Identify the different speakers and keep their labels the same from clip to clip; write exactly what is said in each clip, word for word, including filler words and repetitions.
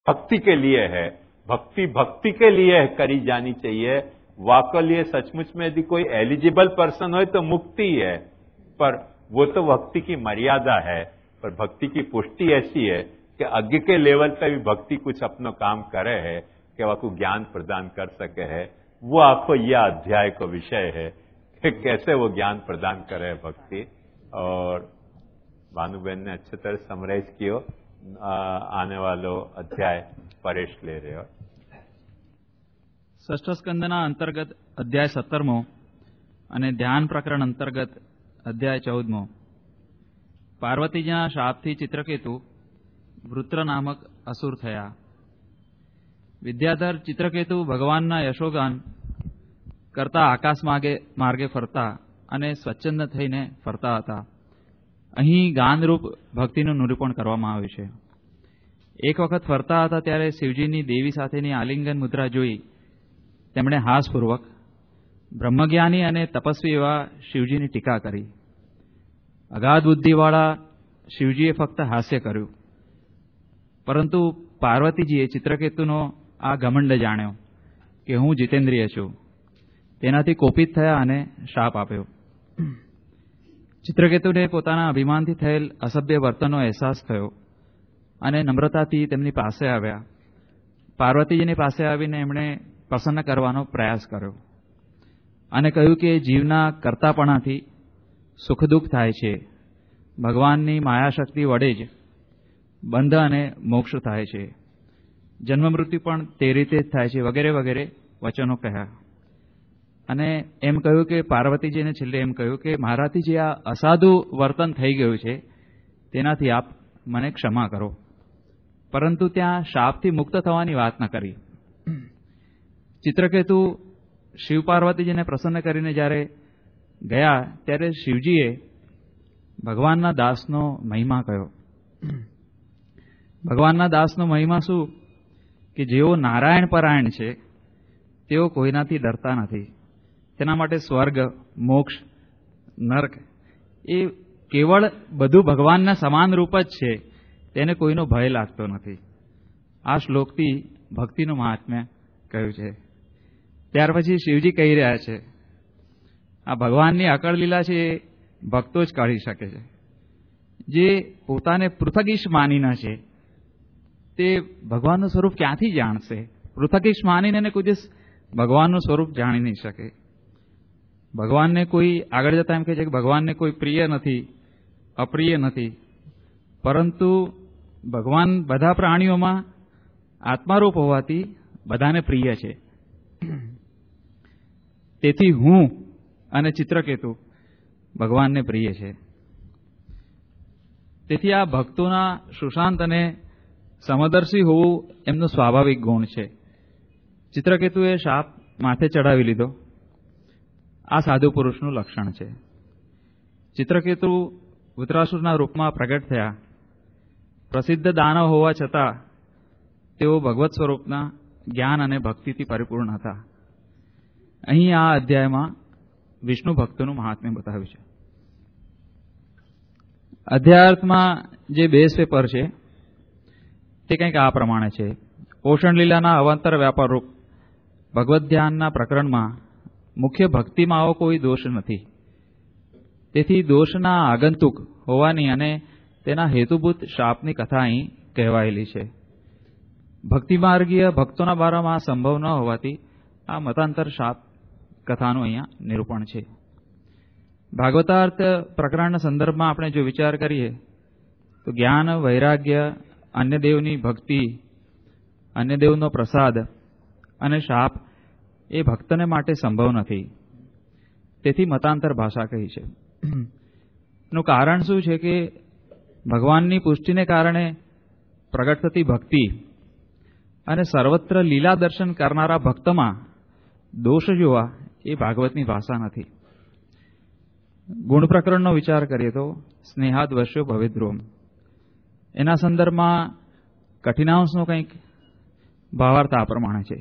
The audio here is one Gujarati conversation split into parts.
Speaker 1: भक्ति के लिए है, भक्ति भक्ति के लिए करी जानी चाहिए। वाकई सचमुच में यदि कोई एलिजिबल पर्सन हो तो मुक्ति है, पर वो तो भक्ति की मर्यादा है। पर भक्ति की पुष्टि ऐसी है कि आगे के लेवल पे भी भक्ति कुछ अपना काम करे है कि आपको ज्ञान प्रदान कर सके है। वो आपको यह अध्याय का विषय है कि कैसे वो ज्ञान प्रदान करे भक्ति। और भानुबेन ने अच्छी तरह समराइज किया। आने वालो अध्याय परेश ले रहे हो।
Speaker 2: षष्ठ स्कंदना अंतर्गत अध्याय सत्तरमो અને ધ્યાન પ્રકરણ અંતર્ગત અધ્યાય ચૌદમો। પાર્વતીજીના શાપથી ચિત્રકેતુ વૃત્ર નામક અસુર થયા। વિદ્યાધર ચિત્રકેતુ ભગવાનના યશોગાન કરતા આકાશ માર્ગે માર્ગે ફરતા અને સ્વચ્છંદ થઈને ફરતા હતા। અહીં ગાનરૂપ ભક્તિનું નિરૂપણ કરવામાં આવ્યું છે। એક વખત ફરતા હતા ત્યારે શિવજીની દેવી સાથેની આલિંગન મુદ્રા જોઈ તેમણે હાસપૂર્વક બ્રહ્મજ્ઞાની અને તપસ્વી એવા શિવજીની ટીકા કરી। અગાધ બુદ્ધિવાળા શિવજીએ ફક્ત હાસ્ય કર્યું, પરંતુ પાર્વતીજીએ ચિત્રકેતુનો આ ઘમંડ જાણ્યો કે હું જીતેન્દ્રિય છું। તેનાથી કોપિત થયા અને શાપ આપ્યો। ચિત્રકેતુને પોતાના અભિમાનથી થયેલ અસભ્ય વર્તનનો અહેસાસ થયો અને નમ્રતાથી તેમની પાસે આવ્યા। પાર્વતીજીની પાસે આવીને એમણે પ્રસન્ન કરવાનો પ્રયાસ કર્યો અને કહ્યું કે જીવના કર્તાપણાથી સુખ દુઃખ થાય છે, ભગવાનની માયાશક્તિ વડે જ બંધ અને મોક્ષ થાય છે, જન્મ મૃત્યુ પણ તે રીતે જ થાય છે, વગેરે વગેરે વચનો કહ્યા। અને એમ કહ્યું કે પાર્વતીજીને છેલ્લે એમ કહ્યું કે મારાથી જે આ અસાધુ વર્તન થઈ ગયું છે તેનાથી આપ મને ક્ષમા કરો, પરંતુ ત્યાં શાપથી મુક્ત થવાની વાત ન કરી। ચિત્રકેતુ શિવ પાર્વતીજીને પ્રસન્ન કરીને જ્યારે ગયા ત્યારે શિવજીએ ભગવાનના દાસનો મહિમા કહ્યો। ભગવાનના દાસનો મહિમા શું કે જેઓ નારાયણ પરાયણ છે તેઓ કોઈનાથી ડરતા નથી। તેના માટે સ્વર્ગ, મોક્ષ, નર્ક એ કેવળ બધું ભગવાનના સમાન રૂપ જ છે, તેને કોઈનો ભય લાગતો નથી। આ શ્લોકથી ભક્તિનું મહાત્મ્ય કહ્યું છે। ત્યાર પછી શિવજી કહી રહ્યા છે આ ભગવાનની અકળ લીલા છે એ ભક્તો જ કાઢી શકે છે। જે પોતાને પૃથગીશ માનીને છે તે ભગવાનનું સ્વરૂપ ક્યાંથી જાણશે? પૃથગીશ માનીને કોઈ દિવસ ભગવાનનું સ્વરૂપ જાણી નહીં શકે। ભગવાનને કોઈ આગળ જતા એમ કહે છે કે ભગવાનને કોઈ પ્રિય નથી, અપ્રિય નથી, પરંતુ ભગવાન બધા પ્રાણીઓમાં આત્મારૂપ હોવાથી બધાને પ્રિય છે। તેથી હું અને ચિત્રકેતુ ભગવાનને પ્રિય છે। તેથી આ ભક્તોના સુશાંત અને સમદર્શી હોવું એમનો સ્વાભાવિક ગુણ છે। ચિત્રકેતુએ શાપ માથે ચડાવી લીધો, આ સાધુ પુરુષનું લક્ષણ છે। ચિત્રકેતુ વૃત્રાસુરના રૂપમાં પ્રગટ થયા। પ્રસિદ્ધ દાનવ હોવા છતાં તેઓ ભગવત સ્વરૂપના જ્ઞાન અને ભક્તિથી પરિપૂર્ણ હતા। અહીં આ અધ્યાયમાં વિષ્ણુ ભક્તોનું મહાત્મ્ય બતાવ્યું છે। અધ્યાયાર્થમાં જે બેઝ પેપર છે તે કંઈક આ પ્રમાણે છે। પોષણ લીલાના અવાંતર વ્યાપાર રૂપ ભગવદ્ ધ્યાનના પ્રકરણમાં મુખ્ય ભક્તિમાં આવો કોઈ દોષ નથી, તેથી દોષના આગંતુક હોવાની અને તેના હેતુભૂત શાપની કથા અહીં કહેવાયેલી છે। ભક્તિમાર્ગીય ભક્તોના બારામાં આ સંભવ ન હોવાથી આ મતાંતર શાપ કથાનું અહીંયા નિરૂપણ છે। ભાગવતાર્થ પ્રકરણના સંદર્ભમાં આપણે જો વિચાર કરીએ તો જ્ઞાન, વૈરાગ્ય, અન્ય દેવની ભક્તિ, અન્ય દેવનો પ્રસાદ અને શાપ એ ભક્તને માટે સંભવ નથી, તેથી મતાંતર ભાષા કહી છે। એનું કારણ શું છે કે ભગવાનની પુષ્ટિને કારણે પ્રગટ થતી ભક્તિ અને સર્વત્ર લીલા દર્શન કરનારા ભક્તમાં દોષ જોવા એ ભાગવતની ભાષા નથી। ગુણ પ્રકરણનો વિચાર કરીએ તો સ્નેહાદ વશ્યો ભવેદ્રોમ એના સંદર્ભમાં કઠિનાંશનો કંઈક ભાવાર્થ આ પ્રમાણે છે।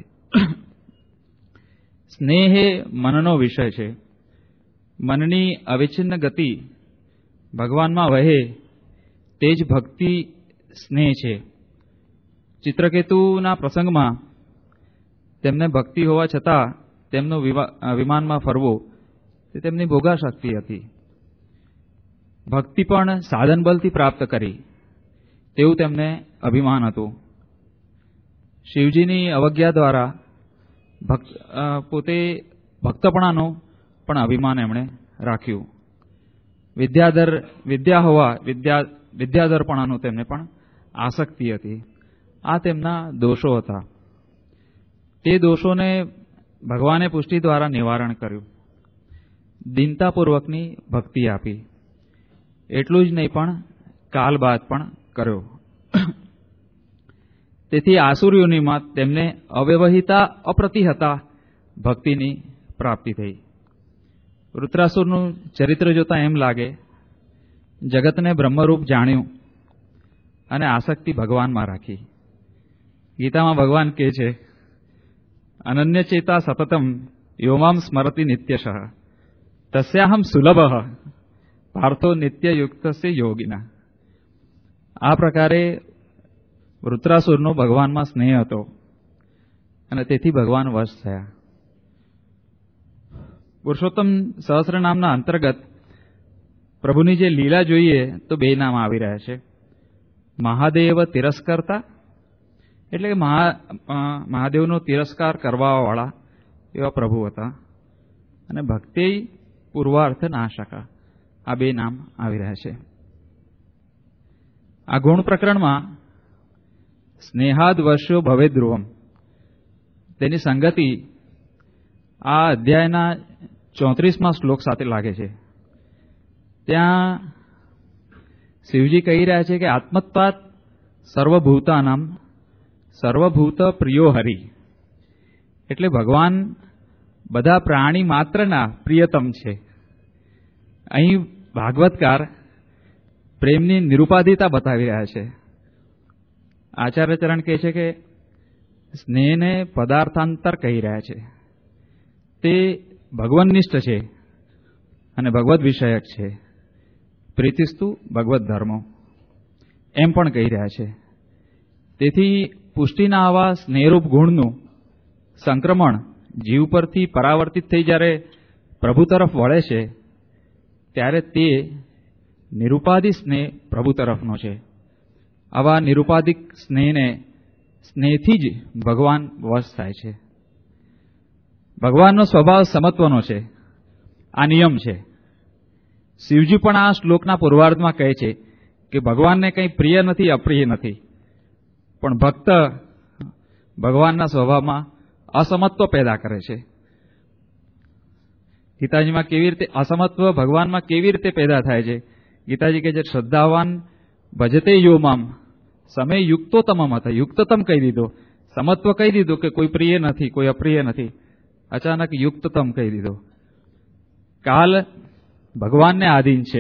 Speaker 2: સ્નેહ એ મનનો વિષય છે। મનની અવિચ્છિન્ન ગતિ ભગવાનમાં વહે તે જ ભક્તિ સ્નેહ છે। ચિત્રકેતુના પ્રસંગમાં તેમને ભક્તિ હોવા છતાં તેમનું વિમાનમાં ફરવું તે તેમની ભોગાશક્તિ હતી. ભક્તિ પણ સાધન બલથી પ્રાપ્ત કરી તેવું તેમને અભિમાન હતું. શિવજીની અવજ્ઞા દ્વારા ભક્ત પોતે ભક્તપણાનું પણ અભિમાન એમણે રાખ્યું. વિદ્યાધર વિદ્યા હોવા વિદ્યા વિદ્યાધરપણાનું તેમને પણ આસક્તિ હતી. આ તેમના દોષો હતા. તે દોષોને ભગવાને પુષ્ટિ દ્વારા નિવારણ કર્યું. દીનતાપૂર્વકની ભક્તિ આપી. એટલું જ નહીં પણ કાલ બાદ પણ કર્યો. તેથી આસુર યોનિમાં તેમને અવ્યવહિતા અપ્રતિહતા ભક્તિની પ્રાપ્તિ થઈ. વૃત્રાસુરનું ચરિત્ર જોતા એમ લાગે જગતને બ્રહ્મરૂપ જાણ્યું અને આસક્તિ ભગવાનમાં રાખી. ગીતામાં ભગવાન કહે છે, અનન્ય ચેતા સતતમ યોમામ સ્મરતિ નિત્યશઃ તસ્યાહમ સુલભઃ પાર્થો નિત્યયુક્તસ્ય યોગિના. આ પ્રકારે વૃત્રાસુરનો ભગવાનમાં સ્નેહ હતો અને તેથી ભગવાન વશ થયા. પુરુષોત્તમ સહસ્ર નામના અંતર્ગત પ્રભુની જે લીલા જોઈએ તો બે નામ આવી રહ્યા છે. મહાદેવ તિરસ્કર્તા એટલે કે મહાદેવનો તિરસ્કાર કરવાવાળા એવા પ્રભુ હતા, અને ભક્તિ પૂર્વાર્થ નાશકા આ બે નામ આવી રહ્યા છે. આ ગુણ પ્રકરણમાં સ્નેહાદ વર્ષો ભવે ધ્રુવમ તેની સંગતિ આ અધ્યાયના ચોત્રીસમાં શ્લોક સાથે લાગે છે. ત્યાં શિવજી કહી રહ્યા છે કે આત્મત્વાત સર્વભૂતાનામ સર્વભૂત પ્રિયો હરિ, એટલે ભગવાન બધા પ્રાણી માત્રના પ્રિયતમ છે. અહીં ભાગવતકાર પ્રેમની નિરુપાધિતા બતાવી રહ્યા છે. આચાર્ય ચરણ કહે છે કે સ્નેહને પદાર્થાંતર કહી રહ્યા છે. તે ભગવન્નિષ્ઠ છે અને ભગવદ વિષયક છે. પ્રીતિસ્તુ ભગવદ ધર્મો એમ પણ કહી રહ્યા છે. તેથી પુષ્ટિના આવા સ્નેહરૂપ ગુણનું સંક્રમણ જીવ પરથી પરાવર્તિત થઈ જ્યારે પ્રભુ તરફ વળે છે ત્યારે તે નિરુપાધિ સ્નેહ પ્રભુ તરફનો છે. આવા નિરુપાધિક સ્નેહને સ્નેહથી જ ભગવાન વશ થાય છે. ભગવાનનો સ્વભાવ સમત્વનો છે. આ નિયમ છે. શિવજી પણ આ શ્લોકના પૂર્વાર્ધમાં કહે છે કે ભગવાનને કંઈ પ્રિય નથી, અપ્રિય નથી, પણ ભક્ત ભગવાનના સ્વભાવમાં અસમત્વ પેદા કરે છે. ગીતાજીમાં કેવી રીતે અસમત્વ ભગવાનમાં કેવી રીતે પેદા થાય છે? ગીતાજી કહે છે, શ્રદ્ધાવાન ભજતે યોમામ સમય યુક્તોતમ હતા. યુક્તતમ કહી દીધો, સમત્વ કહી દીધું કે કોઈ પ્રિય નથી, કોઈ અપ્રિય નથી. અચાનક યુક્તતમ કહી દીધો. કાલ ભગવાનને આધીન છે.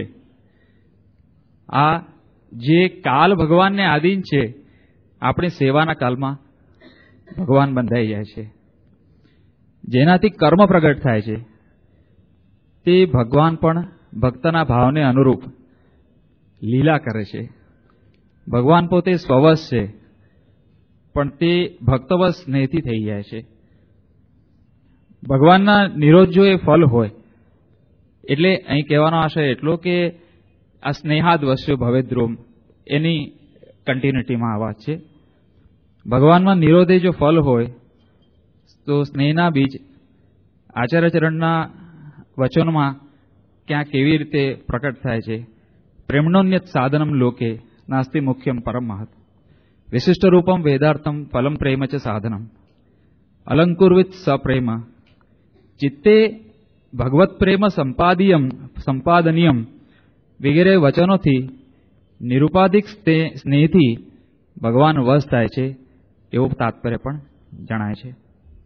Speaker 2: આ જે કાલ ભગવાનને આધીન છે, આપણી સેવાના કાલમાં ભગવાન બંધાઈ જાય છે. જેનાથી કર્મ પ્રગટ થાય છે તે ભગવાન પણ ભક્તના ભાવને અનુરૂપ લીલા કરે છે. ભગવાન પોતે સ્વવશ છે, પણ તે ભક્તવશ સ્નેહથી થઈ જાય છે. ભગવાનના નિરોધ જો એ ફલ હોય, એટલે અહીં કહેવાનો આશય એટલો કે આ સ્નેહાદ વશ્યો ભવે ધ્રુવમ એની કન્ટિન્યુટીમાં આ વાત છે. ભગવાનમાં નિરોધે જો ફલ હોય તો સ્નેહના બીજ આચાર્યચરણના વચનમાં ક્યાં કેવી રીતે પ્રકટ થાય છે. પ્રેમણોન્યત સાધનમ લોકે નાસ્તિ મુખ્યમ પરમ મહત વિશિષ્ટ રૂપમ વેદાર્થમ ફલમ પ્રેમ ચ સાધનમ અલંકુર્વિત સપ્રેમ ચિત્તે ભગવત પ્રેમ સંપાદિયમ સંપાદનિયમ વગેરે વચનોથી નિરુપાધિક સ્નેહથી ભગવાન વશ થાય છે એવું તાત્પર્ય પણ જણાય છે.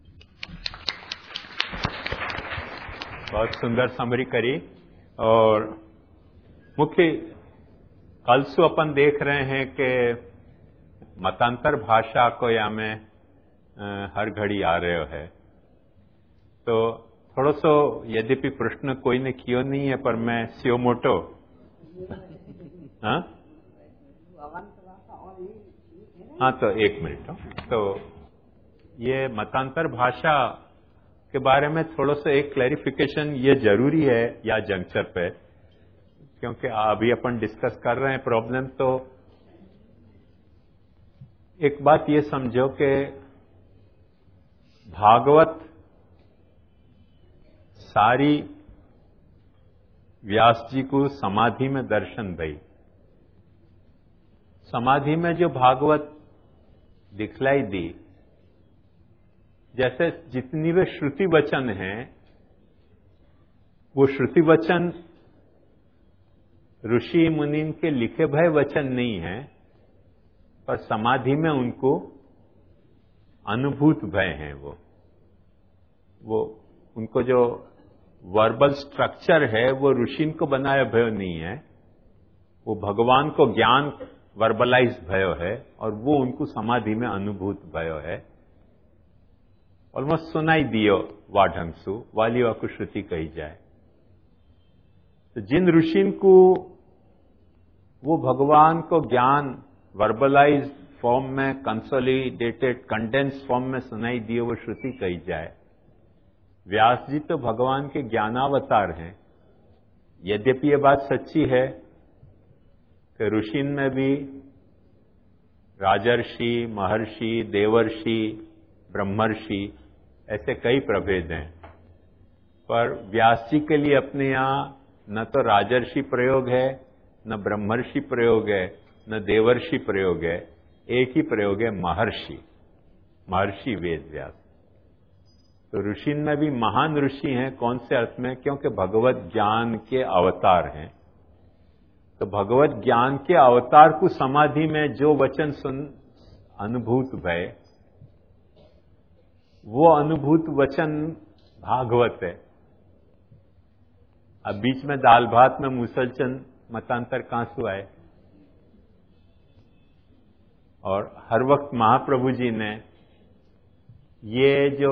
Speaker 1: बहुत सुंदर समरी करी. और मुख्य कल से अपन देख रहे हैं कि मतांतर भाषा को या में हर घड़ी आ रहे है. तो थोड़ा सो यद्यपि प्रश्न कोई ने कियो नहीं है, पर मैं सियो मोटो हाँ हाँ, तो एक मिनट। तो ये मतांतर भाषा के बारे में थोड़ा सा एक क्लैरिफिकेशन ये जरूरी है या जंक्चर पे, क्योंकि अभी अपन डिस्कस कर रहे हैं प्रॉब्लम। तो एक बात ये समझो कि भागवत सारी व्यास जी को समाधि में दर्शन दई। समाधि में जो भागवत दिखलाई दी, जैसे जितनी वे श्रुति वचन हैं, वो श्रुति वचन ऋषि मुनि के लिखे भय वचन नहीं है, पर समाधि में उनको अनुभूत भय हैं। वो वो उनको जो वर्बल स्ट्रक्चर है वो ऋषि को बनाया भय नहीं है, वो भगवान को ज्ञान वर्बलाइज भयो है, और वो उनको समाधि में अनुभूत भयो है। ऑलमोस्ट सुनाई दियो वा ढंगसु वाली वा को श्रुति कही जाए। तो जिन ऋषि को वो भगवान को ज्ञान वर्बलाइज फॉर्म में, कंसोलिडेटेड कंडेंस फॉर्म में सुनाई दियो, वो श्रुति कही जाए। व्यास जी तो भगवान के ज्ञानावतार हैं। यद्यपि ये बात सच्ची है कि ऋषि में भी राजर्षि, महर्षि, देवर्षि, ब्रह्मर्षि ऐसे कई प्रभेद हैं, पर व्यास जी के लिए अपने यहां न तो राजर्षि प्रयोग है, न ब्रह्मर्षि प्रयोग है, न देवर्षि प्रयोग है। एक ही प्रयोग है, महर्षि। महर्षि वेद व्यास। तो ऋषि में भी महान ऋषि हैं। कौन से अर्थ में? क्योंकि भगवत ज्ञान के अवतार हैं। तो भगवत ज्ञान के अवतार को समाधि में जो वचन सुन अनुभूत भय, वो अनुभूत वचन भागवत है। अब बीच में दाल भात में मुसलचंद मतांतर कहां से आए? और हर वक्त महाप्रभु जी ने ये जो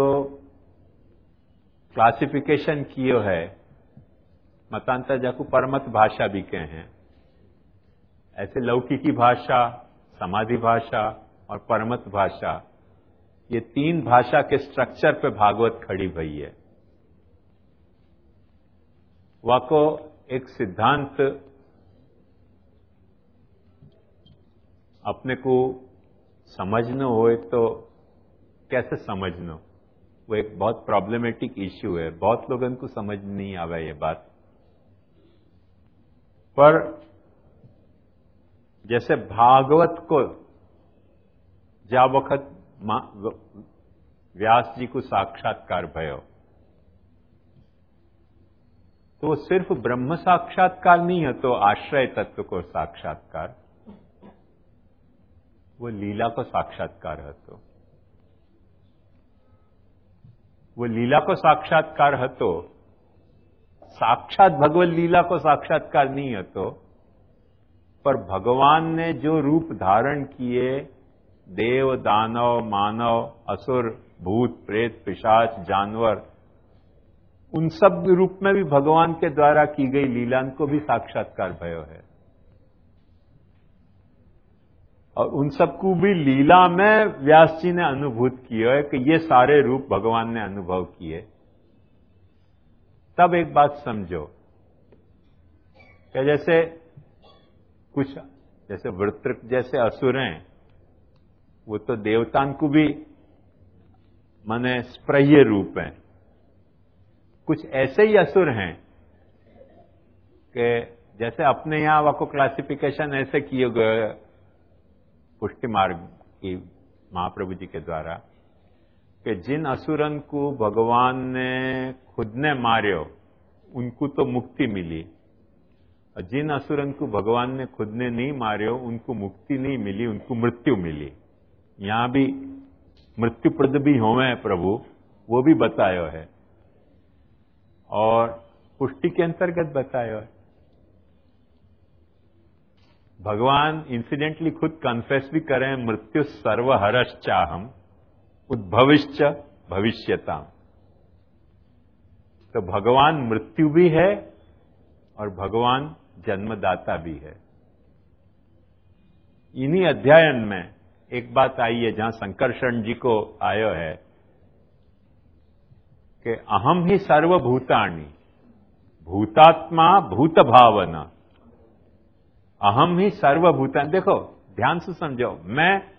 Speaker 1: क्लासिफिकेशन कियो है, मतांतर जाकू परमत भाषा भी कहे हैं। ऐसे लौकिकी भाषा, समाधि भाषा और परमत भाषा, ये तीन भाषा के स्ट्रक्चर पे भागवत खड़ी भई है। वाको एक सिद्धांत अपने को समझनो हो तो कैसे समझनो, वो एक बहुत प्रॉब्लमेटिक इश्यू है। बहुत लोगों को समझ नहीं आवा ये बात। पर जैसे भागवत को जा वक्त व्यास जी को साक्षात्कार भयो, तो सिर्फ ब्रह्म साक्षात्कार नहीं है, तो आश्रय तत्व को साक्षात्कार, वो लीला को साक्षात्कार है। तो वो लीला को साक्षात्कार है, तो साक्षात भगवत लीला को साक्षात्कार नहीं है। तो पर भगवान ने जो रूप धारण किए, देव, दानव, मानव, असुर, भूत, प्रेत, पिशाच, जानवर, उन सब रूप में भी भगवान के द्वारा की गई लीला को भी साक्षात्कार भयो है। और उन सबको भी लीला में व्यास जी ने अनुभूत किया है कि ये सारे रूप भगवान ने अनुभव किए। तब एक बात समझो कि जैसे कुछ जैसे वृत्रक जैसे असुर हैं, वो तो देवतान को भी माने स्प्रिय रूप हैं। कुछ ऐसे ही असुर हैं कि जैसे अपने यहां वाको क्लासिफिकेशन ऐसे किए गए पुष्टि मार्ग की महाप्रभु जी के द्वारा, कि जिन असुरन को भगवान ने खुद ने मार्यो उनको तो मुक्ति मिली, और जिन असुरन को भगवान ने खुद ने नहीं मार्यो उनको मुक्ति नहीं मिली, उनको मृत्यु मिली। यहां भी मृत्युप्रद भी होवे प्रभु, वो भी बतायो है, और पुष्टि के अंतर्गत बतायो है। भगवान इंसिडेंटली खुद कन्फेस भी करें, मृत्यु सर्वहरश्चाहम उद्भविश्च भविष्यताम। तो भगवान मृत्यु भी है और भगवान जन्मदाता भी है। इन्हीं अध्यायन में एक बात आई है जहां संकर्षण जी को आयो है कि अहम ही सर्वभूतानि भूतात्मा भूत भावना, अहम ही सर्वभूतानि। देखो ध्यान से समझो, मैं